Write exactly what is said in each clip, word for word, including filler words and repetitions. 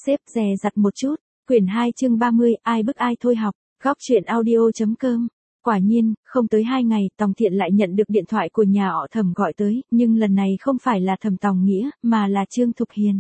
Sếp dè dặt một chút. Quyển hai chương ba mươi, ai bức ai thôi học. Góc truyện audio.com. Quả nhiên, không tới hai ngày, Tòng Thiện lại nhận được điện thoại của nhà họ Thẩm gọi tới, nhưng lần này không phải là Thẩm Tòng Nghĩa, mà là Trương Thục Hiền.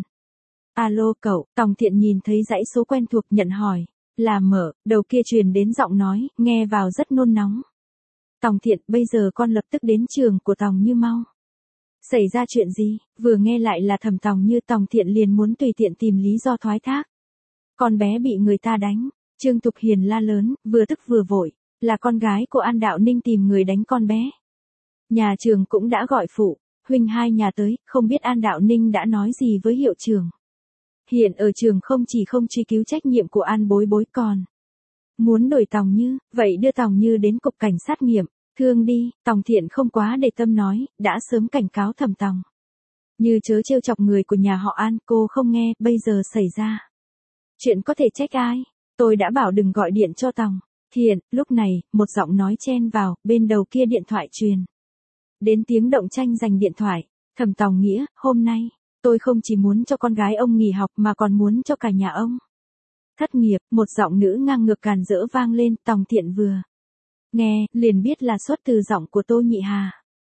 Alo cậu, Tòng Thiện nhìn thấy dãy số quen thuộc nhận hỏi. Là mở, đầu kia truyền đến giọng nói, nghe vào rất nôn nóng. Tòng Thiện, bây giờ con lập tức đến trường của Tòng Như mau. Xảy ra chuyện gì? Vừa nghe lại là Thẩm Tòng Như, Tòng Thiện liền muốn tùy tiện tìm lý do thoái thác. Con bé bị người ta đánh. Trương Thục Hiền la lớn, vừa tức vừa vội. Là con gái của An Đạo Ninh tìm người đánh con bé. Nhà trường cũng đã gọi phụ, huynh hai nhà tới, không biết An Đạo Ninh đã nói gì với hiệu trưởng. Hiện ở trường không chỉ không truy cứu trách nhiệm của An Bối Bối còn muốn đổi Tòng Như, vậy đưa Tòng Như đến cục cảnh sát nghiệm, thương đi. Tòng Thiện không quá để tâm nói, đã sớm cảnh cáo Thẩm Tòng Như chớ trêu chọc người của nhà họ An, cô không nghe, bây giờ xảy ra chuyện có thể trách ai, tôi đã bảo đừng gọi điện cho Tòng Thiện. Lúc này, một giọng nói chen vào, bên đầu kia điện thoại truyền đến tiếng động tranh giành điện thoại. Thẩm Tòng Nghĩa, hôm nay tôi không chỉ muốn cho con gái ông nghỉ học mà còn muốn cho cả nhà ông thất nghiệp. Một giọng nữ ngang ngược càn rỡ vang lên. Tòng Thiện vừa nghe, liền biết là xuất từ giọng của Tô Nhị Hà.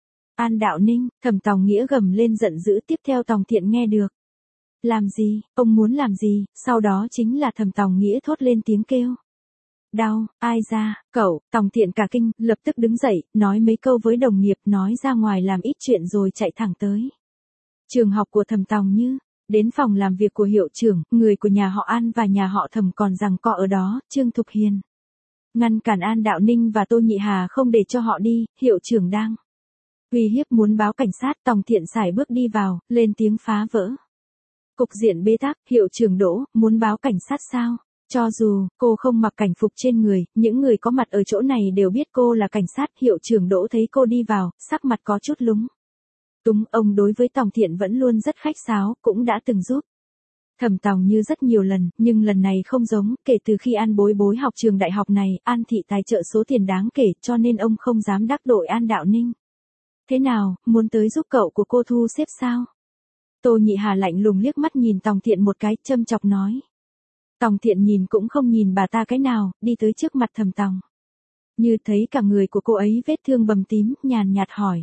An Đạo Ninh, Thẩm Tòng Nghĩa gầm lên giận dữ. Tiếp theo Tòng Thiện nghe được. Làm gì, ông muốn làm gì? Sau đó chính là Thẩm Tòng Nghĩa thốt lên tiếng kêu. Đau, ai ra, cậu. Tòng Thiện cả kinh, lập tức đứng dậy, nói mấy câu với đồng nghiệp, nói ra ngoài làm ít chuyện rồi chạy thẳng tới trường học của Thẩm Tòng Như. Đến phòng làm việc của hiệu trưởng, người của nhà họ An và nhà họ Thẩm còn giằng co ở đó. Trương Thục Hiền ngăn cản An Đạo Ninh và Tô Nhị Hà không để cho họ đi. Hiệu trưởng đang uy hiếp muốn báo cảnh sát. Tòng Thiện sải bước đi vào, lên tiếng phá vỡ cục diện bế tắc. Hiệu trưởng Đỗ, muốn báo cảnh sát sao? Cho dù cô không mặc cảnh phục trên người, những người có mặt ở chỗ này đều biết cô là cảnh sát. Hiệu trưởng Đỗ thấy cô đi vào, sắc mặt có chút lúng túng. Ông đối với Tòng Thiện vẫn luôn rất khách sáo, cũng đã từng giúp Thẩm Tòng Như rất nhiều lần, nhưng lần này không giống. Kể từ khi An Bối Bối học trường đại học này, An thị tài trợ số tiền đáng kể, cho nên ông không dám đắc tội An Đạo Ninh. Thế nào, muốn tới giúp cậu của cô thu xếp sao? Tô Nhị Hà lạnh lùng liếc mắt nhìn Tòng Thiện một cái, châm chọc nói. Tòng Thiện nhìn cũng không nhìn bà ta cái nào, đi tới trước mặt Thẩm Tòng Như, thấy cả người của cô ấy vết thương bầm tím, nhàn nhạt hỏi.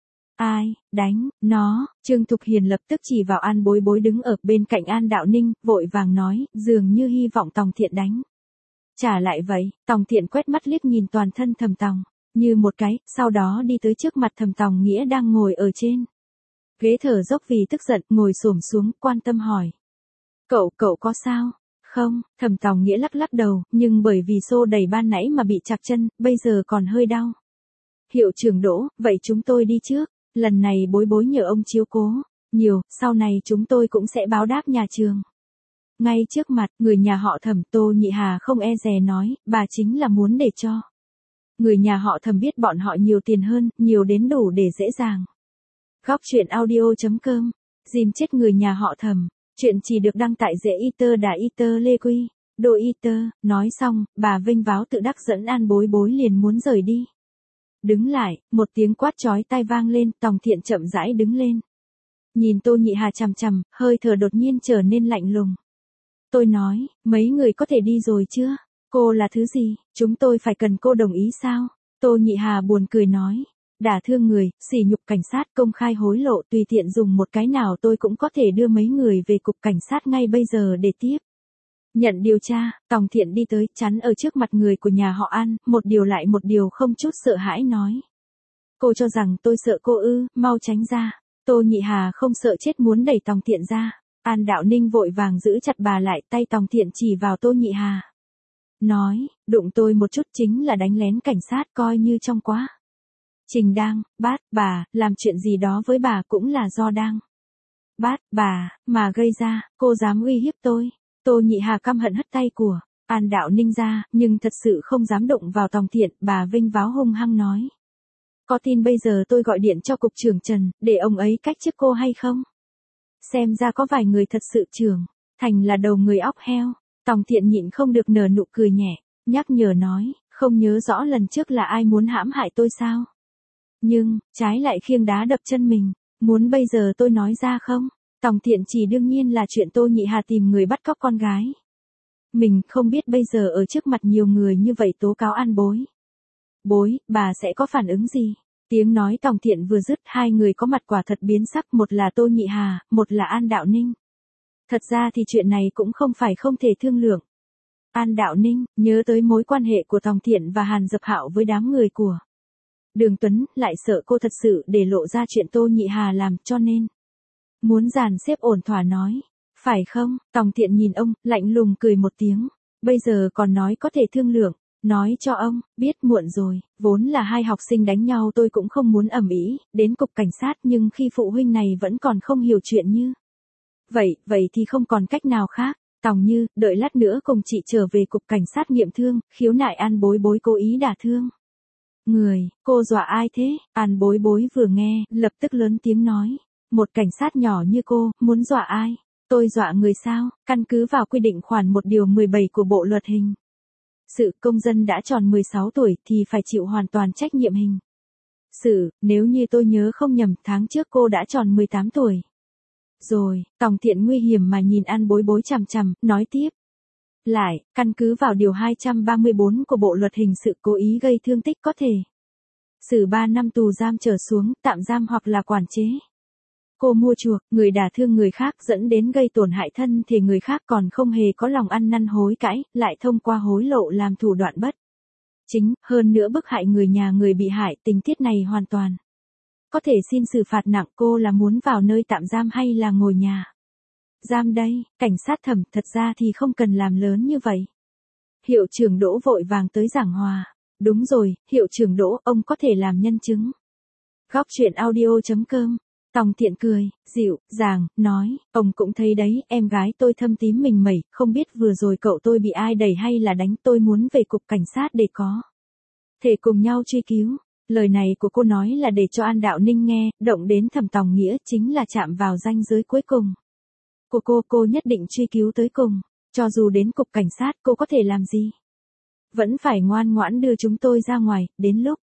Ai, đánh, nó? Trương Thục Hiền lập tức chỉ vào An Bối Bối đứng ở bên cạnh An Đạo Ninh, vội vàng nói, dường như hy vọng Tòng Thiện đánh trả lại vậy. Tòng Thiện quét mắt liếc nhìn toàn thân Thẩm Tòng Như một cái, sau đó đi tới trước mặt Thẩm Tòng Nghĩa đang ngồi ở trên ghế thở dốc vì tức giận, ngồi xổm xuống, quan tâm hỏi. Cậu, cậu có sao? Không. Thẩm Tòng Nghĩa lắc lắc đầu, nhưng bởi vì xô đẩy ban nãy mà bị chạc chân, bây giờ còn hơi đau. Hiệu trưởng Đỗ, vậy chúng tôi đi trước. Lần này Bối Bối nhờ ông chiếu cố nhiều, sau này chúng tôi cũng sẽ báo đáp nhà trường. Ngay trước mặt, người nhà họ Thẩm, Tô Nhị Hà không e dè nói, bà chính là muốn để cho người nhà họ Thẩm biết bọn họ nhiều tiền hơn, nhiều đến đủ để dễ dàng. Góc truyện audio.com. Dìm chết người nhà họ Thẩm. Chuyện chỉ được đăng tại dễ Iter Đà Iter Lê Quy, Đô Iter. Nói xong, bà vênh váo tự đắc dẫn An Bối Bối liền muốn rời đi. Đứng lại, một tiếng quát chói tai vang lên. Tòng Thiện chậm rãi đứng lên, nhìn Tô Nhị Hà chằm chằm, hơi thở đột nhiên trở nên lạnh lùng. Tôi nói, mấy người có thể đi rồi chưa? Cô là thứ gì? Chúng tôi phải cần cô đồng ý sao? Tô Nhị Hà buồn cười nói. Đả thương người, sỉ nhục cảnh sát, công khai hối lộ, tùy tiện dùng một cái nào tôi cũng có thể đưa mấy người về cục cảnh sát ngay bây giờ để tiếp nhận điều tra. Tòng Thiện đi tới, chắn ở trước mặt người của nhà họ An, một điều lại một điều không chút sợ hãi nói. Cô cho rằng tôi sợ cô ư, mau tránh ra. Tô Nhị Hà không sợ chết muốn đẩy Tòng Thiện ra. An Đạo Ninh vội vàng giữ chặt bà lại, tay Tòng Thiện chỉ vào Tô Nhị Hà. Nói, đụng tôi một chút chính là đánh lén cảnh sát, coi như trong quá trình đang bát bà làm chuyện gì đó với bà cũng là do đang bát bà mà gây ra. Cô dám uy hiếp tôi? Tô Nhị Hà căm hận hất tay của An Đạo Ninh ra, nhưng thật sự không dám động vào Tòng Thiện. Bà vênh váo hung hăng nói. Có tin bây giờ tôi gọi điện cho cục trưởng Trần, để ông ấy cách chức cô hay không? Xem ra có vài người thật sự trưởng thành là đầu người óc heo. Tòng Thiện nhịn không được nở nụ cười nhẹ, nhắc nhở nói, không nhớ rõ lần trước là ai muốn hãm hại tôi sao? Nhưng, trái lại khiêng đá đập chân mình, muốn bây giờ tôi nói ra không? Tòng Thiện chỉ đương nhiên là chuyện Tô Nhị Hà tìm người bắt cóc con gái. Mình không biết bây giờ ở trước mặt nhiều người như vậy tố cáo An Bối. Bối, bà sẽ có phản ứng gì? Tiếng nói Tòng Thiện vừa dứt, hai người có mặt quả thật biến sắc, một là Tô Nhị Hà, một là An Đạo Ninh. Thật ra thì chuyện này cũng không phải không thể thương lượng. An Đạo Ninh nhớ tới mối quan hệ của Tòng Thiện và Hàn Dập Hạo với đám người của Đường Tuấn, lại sợ cô thật sự để lộ ra chuyện Tô Nhị Hà làm, cho nên muốn dàn xếp ổn thỏa nói. Phải không? Tòng Thiện nhìn ông, lạnh lùng cười một tiếng. Bây giờ còn nói có thể thương lượng. Nói cho ông, biết muộn rồi, vốn là hai học sinh đánh nhau tôi cũng không muốn ầm ĩ đến cục cảnh sát, nhưng khi phụ huynh này vẫn còn không hiểu chuyện như vậy, vậy thì không còn cách nào khác. Tòng Như, đợi lát nữa cùng chị trở về cục cảnh sát nghiệm thương, khiếu nại An Bối Bối cố ý đả thương người, cô dọa ai thế? An Bối Bối vừa nghe, lập tức lớn tiếng nói, một cảnh sát nhỏ như cô, muốn dọa ai? Tôi dọa người sao? Căn cứ vào quy định khoản một điều mười bảy của Bộ Luật Hình sự, công dân đã tròn mười sáu tuổi thì phải chịu hoàn toàn trách nhiệm hình sự, nếu như tôi nhớ không nhầm, tháng trước cô đã tròn mười tám tuổi. Rồi, Tòng Thiện nguy hiểm mà nhìn An Bối Bối chằm chằm, nói tiếp. Lại, căn cứ vào điều hai trăm ba mươi bốn của Bộ Luật Hình sự, cố ý gây thương tích có thể xử ba năm tù giam trở xuống, tạm giam hoặc là quản chế. Cô mua chuộc, người đả thương người khác dẫn đến gây tổn hại thân thể người khác còn không hề có lòng ăn năn hối cải, lại thông qua hối lộ làm thủ đoạn bất chính, hơn nữa bức hại người nhà người bị hại, tình tiết này hoàn toàn có thể xin xử phạt nặng. Cô là muốn vào nơi tạm giam hay là ngồi nhà giam đây? Cảnh sát Thẩm, thật ra thì không cần làm lớn như vậy. Hiệu trưởng Đỗ vội vàng tới giảng hòa. Đúng rồi, hiệu trưởng Đỗ, ông có thể làm nhân chứng. Góc truyện audio chấm com. Tòng Thiện cười, dịu, dàng, nói, ông cũng thấy đấy, em gái tôi thâm tím mình mẩy, không biết vừa rồi cậu tôi bị ai đẩy hay là đánh, tôi muốn về cục cảnh sát để có thể cùng nhau truy cứu. Lời này của cô nói là để cho An Đạo Ninh nghe, động đến Thẩm Tòng Nghĩa, chính là chạm vào ranh giới cuối cùng của cô, cô nhất định truy cứu tới cùng. Cho dù đến cục cảnh sát, cô có thể làm gì? Vẫn phải ngoan ngoãn đưa chúng tôi ra ngoài, đến lúc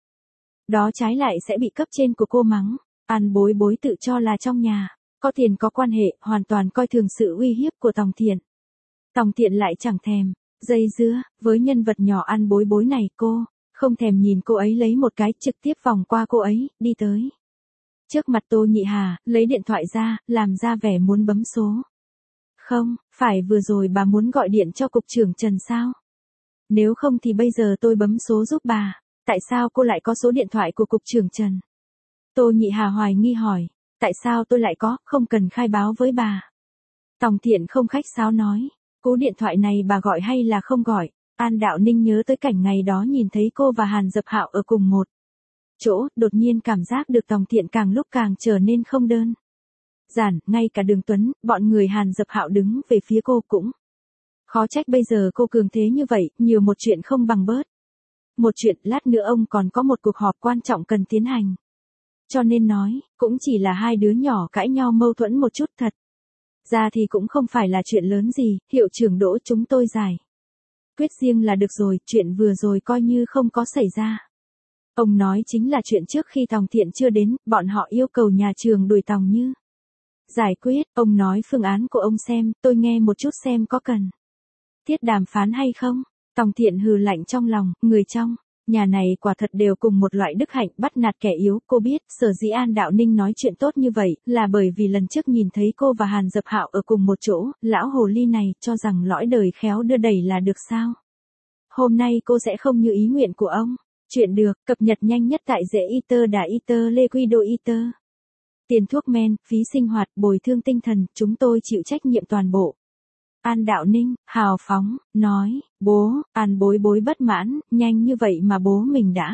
đó trái lại sẽ bị cấp trên của cô mắng. An Bối Bối tự cho là trong nhà có tiền có quan hệ, hoàn toàn coi thường sự uy hiếp của Tòng Thiện. Tòng Thiện lại chẳng thèm dây dưa với nhân vật nhỏ An Bối Bối này, cô không thèm nhìn cô ấy lấy một cái, trực tiếp vòng qua cô ấy, đi tới trước mặt Tô Nhị Hà, lấy điện thoại ra, làm ra vẻ muốn bấm số. Không, phải vừa rồi bà muốn gọi điện cho cục trưởng Trần sao? Nếu không thì bây giờ tôi bấm số giúp bà. Tại sao cô lại có số điện thoại của cục trưởng Trần? Tô Nhị Hà hoài nghi hỏi. Tại sao tôi lại có, không cần khai báo với bà. Tòng Thiện không khách sáo nói. Cú điện thoại này bà gọi hay là không gọi? An Đạo Ninh nhớ tới cảnh ngày đó nhìn thấy cô và Hàn Dập Hạo ở cùng một chỗ, đột nhiên cảm giác được Tòng Thiện càng lúc càng trở nên không đơn giản, ngay cả Đường Tuấn, bọn người Hàn Dập Hạo đứng về phía cô cũng khó trách bây giờ cô cường thế như vậy, nhiều một chuyện không bằng bớt một chuyện, lát nữa ông còn có một cuộc họp quan trọng cần tiến hành. Cho nên nói, cũng chỉ là hai đứa nhỏ cãi nhau mâu thuẫn một chút, thật ra thì cũng không phải là chuyện lớn gì, hiệu trưởng Đỗ, chúng tôi giải quyết riêng là được rồi, chuyện vừa rồi coi như không có xảy ra. Ông nói chính là chuyện trước khi Tòng Thiện chưa đến, bọn họ yêu cầu nhà trường đuổi Tòng Như giải quyết. Ông nói phương án của ông xem, tôi nghe một chút xem có cần thiết đàm phán hay không. Tòng Thiện hừ lạnh trong lòng, người trong nhà này quả thật đều cùng một loại đức hạnh, bắt nạt kẻ yếu. Cô biết, sở dĩ An Đạo Ninh nói chuyện tốt như vậy, là bởi vì lần trước nhìn thấy cô và Hàn Dập Hạo ở cùng một chỗ, lão hồ ly này cho rằng lõi đời khéo đưa đẩy là được sao. Hôm nay cô sẽ không như ý nguyện của ông. Chuyện được, cập nhật nhanh nhất tại dễ iter đà iter liquido iter. Tiền thuốc men, phí sinh hoạt, bồi thương tinh thần, chúng tôi chịu trách nhiệm toàn bộ. An Đạo Ninh, hào phóng, nói, bố. An Bối Bối bất mãn, nhanh như vậy mà bố mình đã.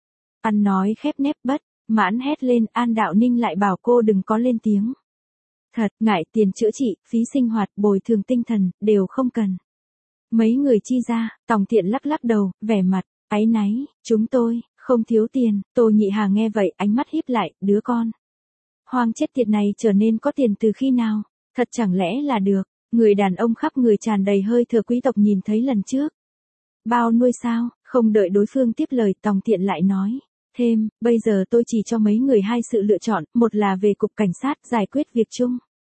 An nói khép nép, bất mãn hét lên. An Đạo Ninh lại bảo cô đừng có lên tiếng. Thật, ngại tiền chữa trị, phí sinh hoạt, bồi thường tinh thần, đều không cần. Mấy người chi ra. Tòng Thiện lắc lắc đầu, vẻ mặt áy náy, chúng tôi không thiếu tiền. Tô Nhị Hà nghe vậy, ánh mắt híp lại, đứa con hoang chết tiệt này trở nên có tiền từ khi nào? Thật chẳng lẽ là được? Người đàn ông khắp người tràn đầy hơi thở quý tộc nhìn thấy lần trước. Bao nuôi sao? Không đợi đối phương tiếp lời, Tòng Thiện lại nói thêm, bây giờ tôi chỉ cho mấy người hai sự lựa chọn, một là về cục cảnh sát giải quyết việc chung.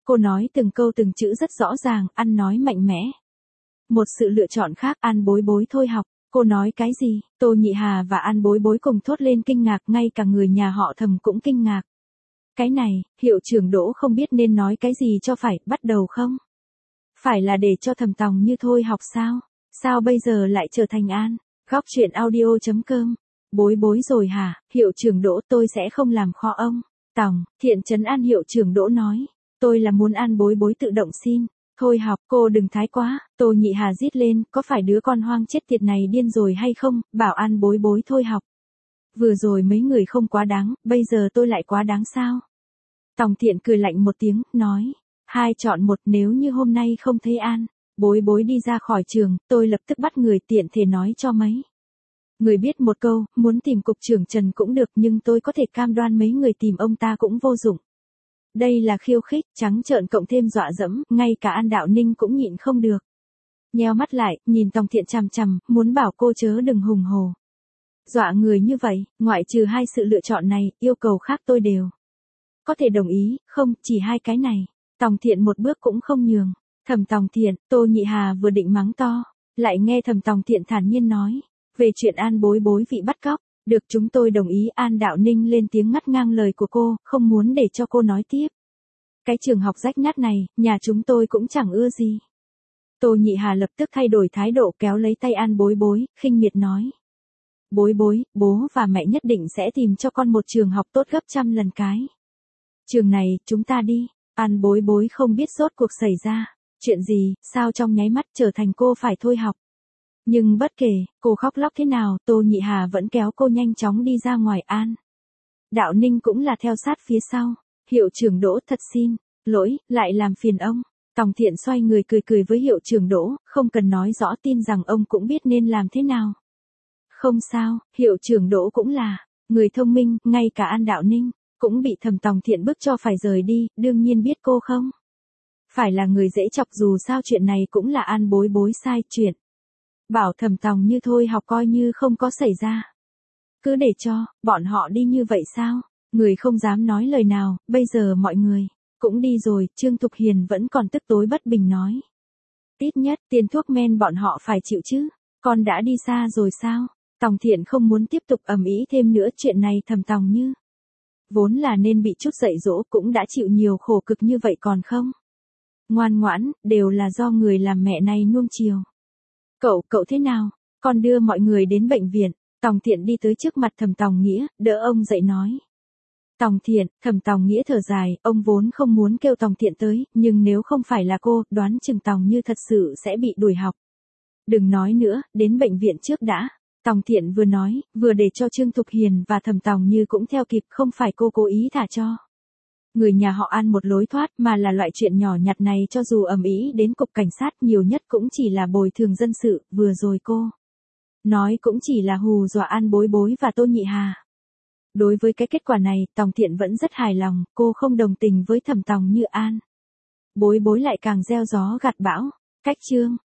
Cô nói từng câu từng chữ rất rõ ràng, ăn nói mạnh mẽ. Một sự lựa chọn khác, An Bối Bối thôi học. Cô nói cái gì? Tô Nhị Hà và An Bối Bối cùng thốt lên kinh ngạc, ngay cả người nhà họ Thẩm cũng kinh ngạc. Cái này, hiệu trưởng Đỗ không biết nên nói cái gì cho phải, bắt đầu không? Phải là để cho Thẩm Tòng Như thôi học sao? Sao bây giờ lại trở thành An? Góc truyện audio.com. Bối bối rồi hả? Hiệu trưởng Đỗ, tôi sẽ không làm khó ông. Tòng, Thiện trấn an hiệu trưởng Đỗ nói. Tôi là muốn An Bối Bối tự động xin. Thôi học, cô đừng thái quá. Tô Nhị Hà rít lên, có phải đứa con hoang chết tiệt này điên rồi hay không? Bảo An Bối Bối thôi học. Vừa rồi mấy người không quá đáng, bây giờ tôi lại quá đáng sao? Tòng Thiện cười lạnh một tiếng, nói. Hai chọn một, nếu như hôm nay không thấy An Bối Bối đi ra khỏi trường, tôi lập tức bắt người tiện thể nói cho mấy người biết một câu, muốn tìm cục trưởng Trần cũng được, nhưng tôi có thể cam đoan mấy người tìm ông ta cũng vô dụng. Đây là khiêu khích, trắng trợn cộng thêm dọa dẫm, ngay cả An Đạo Ninh cũng nhịn không được. Nheo mắt lại, nhìn Tòng Thiện chằm chằm, muốn bảo cô chớ đừng hùng hồ. Dọa người như vậy, ngoại trừ hai sự lựa chọn này, yêu cầu khác tôi đều có thể đồng ý, không, chỉ hai cái này. Tòng Thiện một bước cũng không nhường. Thẩm Tòng Thiện, Tô Nhị Hà vừa định mắng to, lại nghe Thẩm Tòng Thiện thản nhiên nói. Về chuyện An Bối Bối bị bắt cóc, được chúng tôi đồng ý. An Đạo Ninh lên tiếng ngắt ngang lời của cô, không muốn để cho cô nói tiếp. Cái trường học rách nát này, nhà chúng tôi cũng chẳng ưa gì. Tô Nhị Hà lập tức thay đổi thái độ, kéo lấy tay An Bối Bối, khinh miệt nói. Bối Bối, bố và mẹ nhất định sẽ tìm cho con một trường học tốt gấp trăm lần cái trường này, chúng ta đi. An Bối Bối không biết rốt cuộc xảy ra chuyện gì, sao trong nháy mắt trở thành cô phải thôi học. Nhưng bất kể cô khóc lóc thế nào, Tô Nhị Hà vẫn kéo cô nhanh chóng đi ra ngoài. An Đạo Ninh cũng là theo sát phía sau. Hiệu trưởng Đỗ, thật xin lỗi, lại làm phiền ông. Tòng Thiện xoay người cười cười với hiệu trưởng Đỗ, không cần nói rõ, tin rằng ông cũng biết nên làm thế nào. Không sao, hiệu trưởng Đỗ cũng là người thông minh, ngay cả An Đạo Ninh cũng bị Thẩm Tòng Thiện bức cho phải rời đi, đương nhiên biết cô không phải là người dễ chọc, dù sao chuyện này cũng là An Bối Bối sai, chuyện bảo Thẩm Tòng Như thôi học coi như không có xảy ra. Cứ để cho bọn họ đi như vậy sao? Người không dám nói lời nào, bây giờ mọi người cũng đi rồi. Trương Thục Hiền vẫn còn tức tối bất bình nói. Ít nhất tiền thuốc men bọn họ phải chịu chứ, con đã đi xa rồi sao? Tòng Thiện không muốn tiếp tục ầm ĩ thêm nữa, chuyện này Thẩm Tòng Như vốn là nên bị chút dạy dỗ, cũng đã chịu nhiều khổ cực như vậy còn không ngoan ngoãn, đều là do người làm mẹ này nuông chiều. Cậu, cậu thế nào? Con đưa mọi người đến bệnh viện. Tòng Thiện đi tới trước mặt Thẩm Tòng Nghĩa, đỡ ông dậy nói. Tòng Thiện, Thẩm Tòng Nghĩa thở dài, ông vốn không muốn kêu Tòng Thiện tới, nhưng nếu không phải là cô, đoán chừng Tòng Như thật sự sẽ bị đuổi học. Đừng nói nữa, đến bệnh viện trước đã. Tòng Thiện vừa nói, vừa để cho Trương Thục Hiền và Thẩm Tòng Như cũng theo kịp, không phải cô cố ý thả cho người nhà họ An một lối thoát, mà là loại chuyện nhỏ nhặt này cho dù ầm ĩ đến cục cảnh sát, nhiều nhất cũng chỉ là bồi thường dân sự. Vừa rồi cô nói cũng chỉ là hù dọa An Bối Bối và Tô Nhị Hà. Đối với cái kết quả này, Tòng Thiện vẫn rất hài lòng, cô không đồng tình với Thẩm Tòng Như. An Bối Bối lại càng gieo gió gặt bão. Cách chương